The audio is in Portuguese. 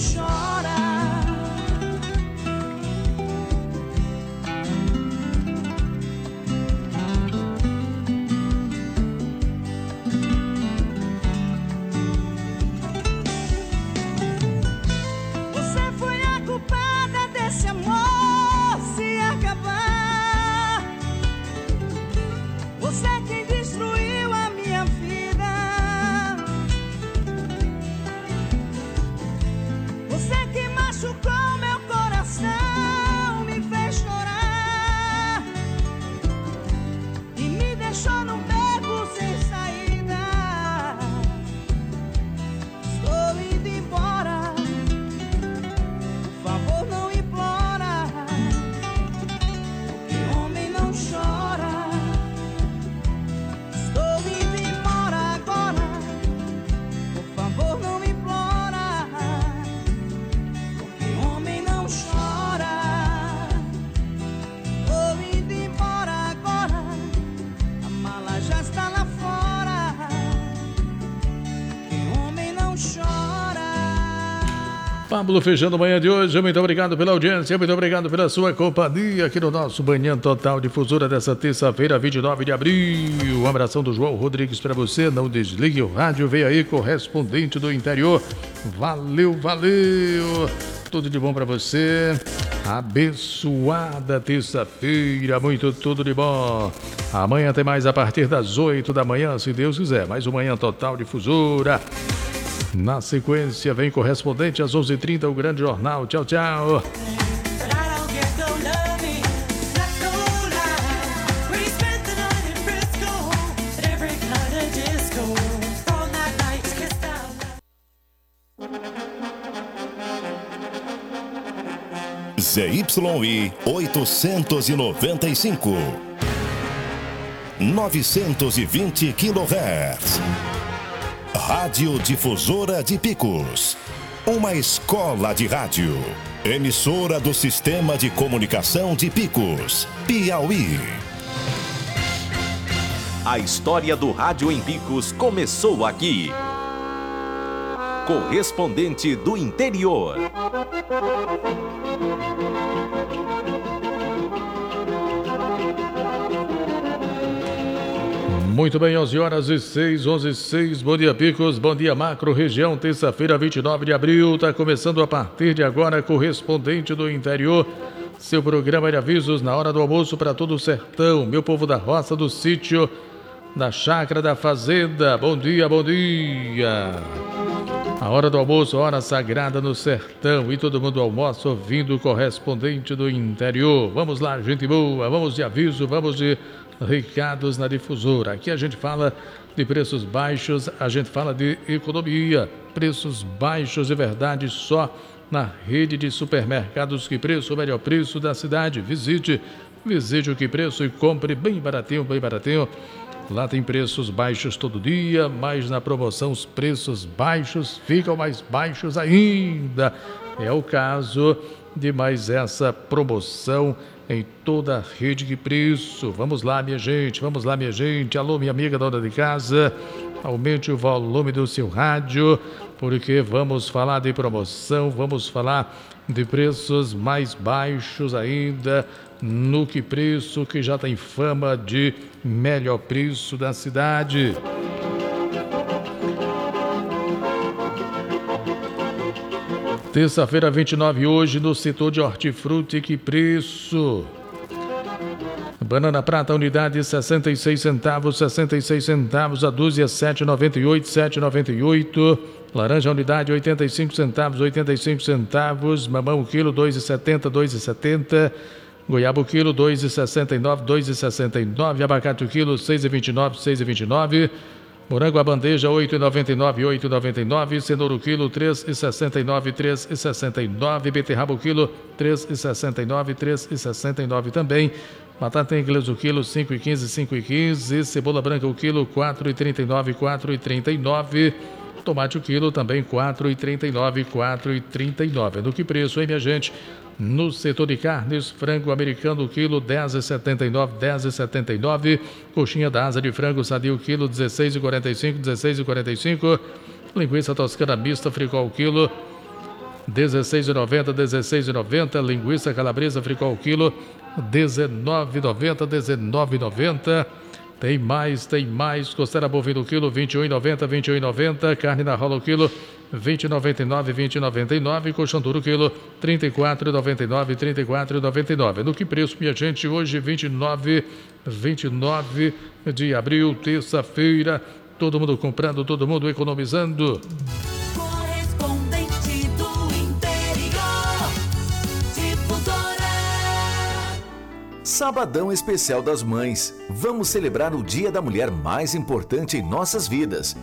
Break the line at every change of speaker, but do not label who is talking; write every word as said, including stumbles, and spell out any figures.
chora. Você foi a culpada desse amor se acabar. Você é quem destruiu a minha vida. Você é quem machucou meu coração, me fez chorar e me deixou num beco sem saída. Estou indo embora, por favor não implora, porque homem não chora. Estou indo embora agora, por favor não implora, porque homem não chora. Estou indo embora agora, a mala já está lá fora, porque homem não chora.
Pablo fechando a manhã de hoje, muito obrigado pela audiência, muito obrigado pela sua companhia aqui no nosso Manhã Total Difusora dessa terça-feira, vinte e nove de abril. Um abração do João Rodrigues para você, não desligue o rádio, vem aí, correspondente do interior. Valeu, valeu, tudo de bom para você, abençoada terça-feira, muito tudo de bom. Amanhã tem mais a partir das oito da manhã, se Deus quiser, mais um Manhã Total Difusora. Na sequência, vem correspondente às onze e trinta, o Grande Jornal. Tchau, tchau.
Z Y I oitocentos e noventa e cinco, novecentos e vinte quilohertz. Rádio Difusora de Picos, uma escola de rádio. Emissora do Sistema de Comunicação de Picos, Piauí.
A história do rádio em Picos começou aqui. Correspondente do interior.
Muito bem, onze horas e seis, onze e seis, bom dia Picos, bom dia Macro Região, terça-feira, vinte e nove de abril, está começando a partir de agora, correspondente do interior, seu programa de avisos na hora do almoço para todo o sertão, meu povo da roça, do sítio, da chácara, da fazenda, bom dia, bom dia. A hora do almoço, hora sagrada no sertão, e todo mundo almoça ouvindo o correspondente do interior. Vamos lá, gente boa, vamos de aviso, vamos de recados na difusora. Aqui a gente fala de preços baixos, a gente fala de economia, preços baixos de verdade só na rede de supermercados Que Preço, o melhor preço da cidade. Visite, visite o Que Preço e compre bem baratinho, bem baratinho. Lá tem preços baixos todo dia, mas na promoção os preços baixos ficam mais baixos ainda. É o caso de mais essa promoção em toda a rede Que Preço. Vamos lá, minha gente, vamos lá, minha gente. Alô, minha amiga dona de casa, aumente o volume do seu rádio, porque vamos falar de promoção, vamos falar de preços mais baixos ainda no Que Preço, que já tem fama de melhor preço da cidade. Terça-feira, vinte e nove, hoje, no setor de hortifruti, Que Preço. Banana prata, unidade sessenta e seis centavos, sessenta e seis centavos, a dúzia sete reais e noventa e oito, sete reais e noventa e oito. Laranja, unidade oitenta e cinco centavos, oitenta e cinco centavos. Mamão, quilo, dois reais e setenta, dois reais e setenta. Goiaba, o quilo, dois reais e sessenta e nove, dois reais e sessenta e nove. Abacate, o quilo, seis reais e vinte e nove, seis reais e vinte e nove. Morango, a bandeja, oito reais e noventa e nove, oito reais e noventa e nove. Cenoura, o quilo, três reais e sessenta e nove, três reais e sessenta e nove. Beterraba, o quilo, três reais e sessenta e nove, três reais e sessenta e nove também. Batata inglesa, o quilo, cinco reais e quinze, cinco reais e quinze. Cebola branca, o quilo, quatro reais e trinta e nove, quatro reais e trinta e nove. Tomate, o quilo, também quatro reais e trinta e nove, quatro reais e trinta e nove. No Que Preço, hein, minha gente? No setor de carnes, frango americano, o quilo, dez reais e setenta e nove, dez reais e setenta e nove. Coxinha da asa de frango sadio, quilo, dezesseis reais e quarenta e cinco, dezesseis reais e quarenta e cinco. Linguiça toscana mista, fricol, quilo, dezesseis e noventa, dezesseis e noventa. Linguiça calabresa fricol quilo, dezenove e noventa, dezenove e noventa. Tem mais, tem mais. Costela bovina o quilo, vinte e um e noventa, vinte e um e noventa. Carne na rola o quilo, vinte e noventa e nove, vinte e noventa e nove. Colchão duro o quilo, trinta e quatro e noventa e nove, trinta e quatro e noventa e nove. No que preço, minha gente? Hoje, vinte e nove, vinte e nove de abril, terça-feira. Todo mundo comprando, todo mundo economizando.
Correspondente do interior, Difusora.
Sabadão Especial das Mães. Vamos celebrar o dia da mulher mais importante em nossas vidas.